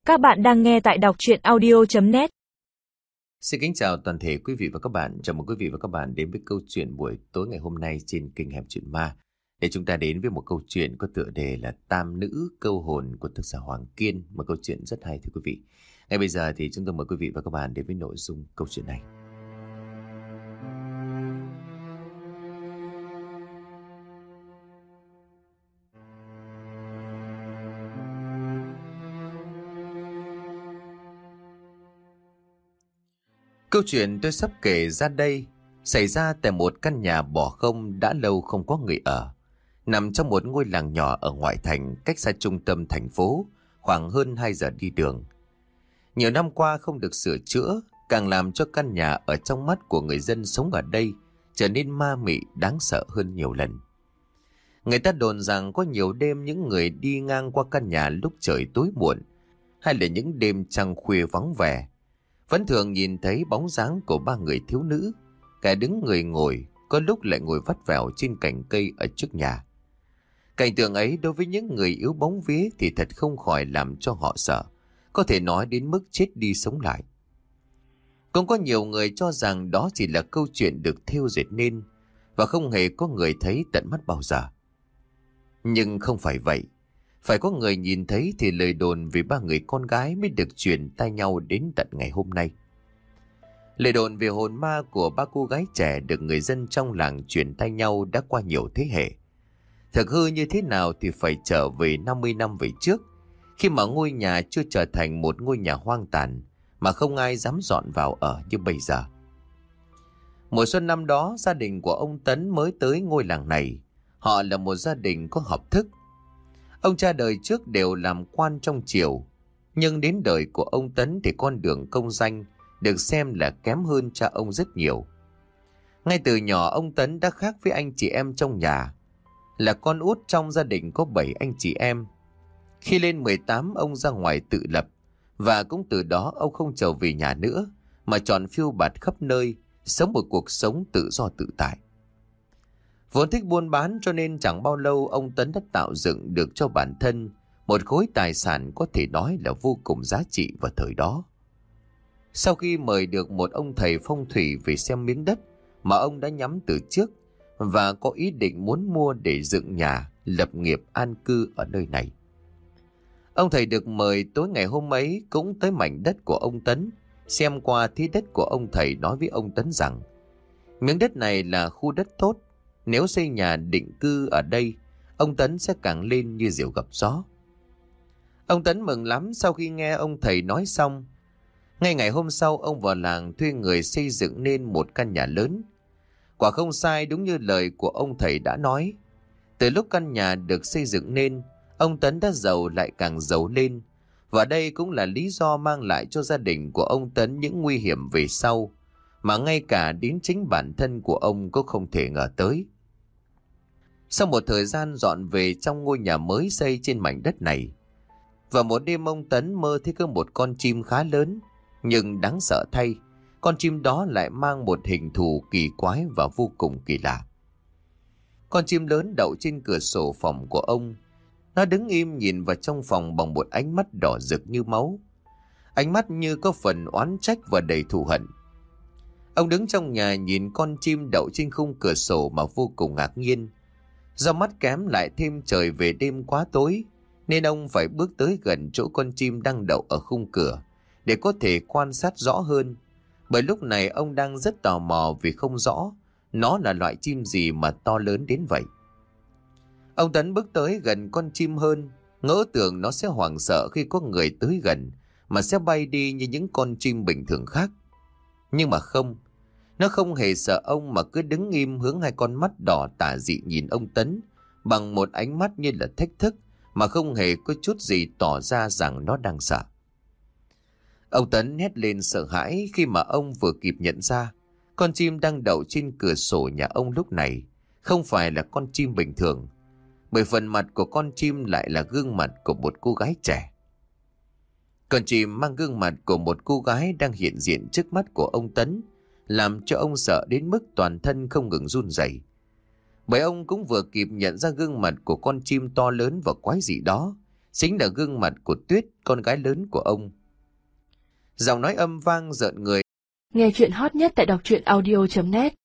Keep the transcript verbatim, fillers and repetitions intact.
Các bạn đang nghe tại đọc truyện audio chấm net. Xin kính chào toàn thể quý vị và các bạn. Chào mừng quý vị và các bạn đến với câu chuyện buổi tối ngày hôm nay trên kênh Hẻm Chuyện Ma. Để chúng ta đến với một câu chuyện có tựa đề là Tam Nữ Câu Hồn của tác giả Hoàng Kiên. Một câu chuyện rất hay thưa quý vị. Ngay bây giờ thì chúng tôi mời quý vị và các bạn đến với nội dung câu chuyện này. Câu chuyện tôi sắp kể ra đây xảy ra tại một căn nhà bỏ không đã lâu không có người ở, nằm trong một ngôi làng nhỏ ở ngoại thành cách xa trung tâm thành phố khoảng hơn hai giờ đi đường. Nhiều năm qua không được sửa chữa, càng làm cho căn nhà ở trong mắt của người dân sống ở đây trở nên ma mị đáng sợ hơn nhiều lần. Người ta đồn rằng có nhiều đêm những người đi ngang qua căn nhà lúc trời tối muộn hay là những đêm trăng khuya vắng vẻ vẫn thường nhìn thấy bóng dáng của ba người thiếu nữ, cả đứng người ngồi, có lúc lại ngồi vắt vẻo trên cành cây ở trước nhà. Cảnh tượng ấy đối với những người yếu bóng vía thì thật không khỏi làm cho họ sợ, có thể nói đến mức chết đi sống lại. Cũng có nhiều người cho rằng đó chỉ là câu chuyện được thêu dệt nên và không hề có người thấy tận mắt bao giờ. Nhưng không phải vậy. Phải có người nhìn thấy thì lời đồn về ba người con gái mới được truyền tai nhau đến tận ngày hôm nay. Lời đồn về hồn ma của ba cô gái trẻ được người dân trong làng truyền tai nhau đã qua nhiều thế hệ. Thực hư như thế nào thì phải trở về năm mươi năm về trước, khi mà ngôi nhà chưa trở thành một ngôi nhà hoang tàn mà không ai dám dọn vào ở như bây giờ. Mùa xuân năm đó, gia đình của ông Tấn mới tới ngôi làng này. Họ là một gia đình có học thức. Ông cha đời trước đều làm quan trong triều, nhưng đến đời của ông Tấn thì con đường công danh được xem là kém hơn cha ông rất nhiều. Ngay từ nhỏ ông Tấn đã khác với anh chị em trong nhà. Là con út trong gia đình có bảy anh chị em. Khi lên mười tám ông ra ngoài tự lập, và cũng từ đó ông không trở về nhà nữa mà chọn phiêu bạt khắp nơi, sống một cuộc sống tự do tự tại. Vốn thích buôn bán cho nên chẳng bao lâu ông Tấn đã tạo dựng được cho bản thân một khối tài sản có thể nói là vô cùng giá trị vào thời đó. Sau khi mời được một ông thầy phong thủy về xem miếng đất mà ông đã nhắm từ trước và có ý định muốn mua để dựng nhà, lập nghiệp an cư ở nơi này. Ông thầy được mời tối ngày hôm ấy cũng tới mảnh đất của ông Tấn, xem qua thí đất của ông thầy nói với ông Tấn rằng miếng đất này là khu đất tốt. Nếu xây nhà định cư ở đây, ông Tấn sẽ càng lên như diều gặp gió. Ông Tấn mừng lắm sau khi nghe ông thầy nói xong. Ngay ngày hôm sau, ông vào làng thuê người xây dựng nên một căn nhà lớn. Quả không sai, đúng như lời của ông thầy đã nói. Từ lúc căn nhà được xây dựng nên, ông Tấn đã giàu lại càng giàu lên. Và đây cũng là lý do mang lại cho gia đình của ông Tấn những nguy hiểm về sau, mà ngay cả đến chính bản thân của ông cũng không thể ngờ tới. Sau một thời gian dọn về trong ngôi nhà mới xây trên mảnh đất này, và một đêm ông Tấn mơ thấy có một con chim khá lớn, nhưng đáng sợ thay, con chim đó lại mang một hình thù kỳ quái và vô cùng kỳ lạ. Con chim lớn đậu trên cửa sổ phòng của ông. Nó đứng im nhìn vào trong phòng bằng một ánh mắt đỏ rực như máu. Ánh mắt như có phần oán trách và đầy thù hận. Ông đứng trong nhà nhìn con chim đậu trên khung cửa sổ mà vô cùng ngạc nhiên. Do mắt kém lại thêm trời về đêm quá tối, nên ông phải bước tới gần chỗ con chim đang đậu ở khung cửa để có thể quan sát rõ hơn. Bởi lúc này ông đang rất tò mò vì không rõ nó là loại chim gì mà to lớn đến vậy. Ông Tấn bước tới gần con chim hơn, ngỡ tưởng nó sẽ hoảng sợ khi có người tới gần mà sẽ bay đi như những con chim bình thường khác. Nhưng mà không, nó không hề sợ ông mà cứ đứng im hướng hai con mắt đỏ tà dị nhìn ông Tấn bằng một ánh mắt như là thách thức mà không hề có chút gì tỏ ra rằng nó đang sợ. Ông Tấn hét lên sợ hãi khi mà ông vừa kịp nhận ra con chim đang đậu trên cửa sổ nhà ông lúc này không phải là con chim bình thường, bởi phần mặt của con chim lại là gương mặt của một cô gái trẻ. Con chim mang gương mặt của một cô gái đang hiện diện trước mắt của ông Tấn, làm cho ông sợ đến mức toàn thân không ngừng run rẩy. Bởi ông cũng vừa kịp nhận ra gương mặt của con chim to lớn và quái dị đó chính là gương mặt của Tuyết, con gái lớn của ông. Giọng nói âm vang rợn người. Nghe chuyện hot nhất tại đọc truyện audio chấm net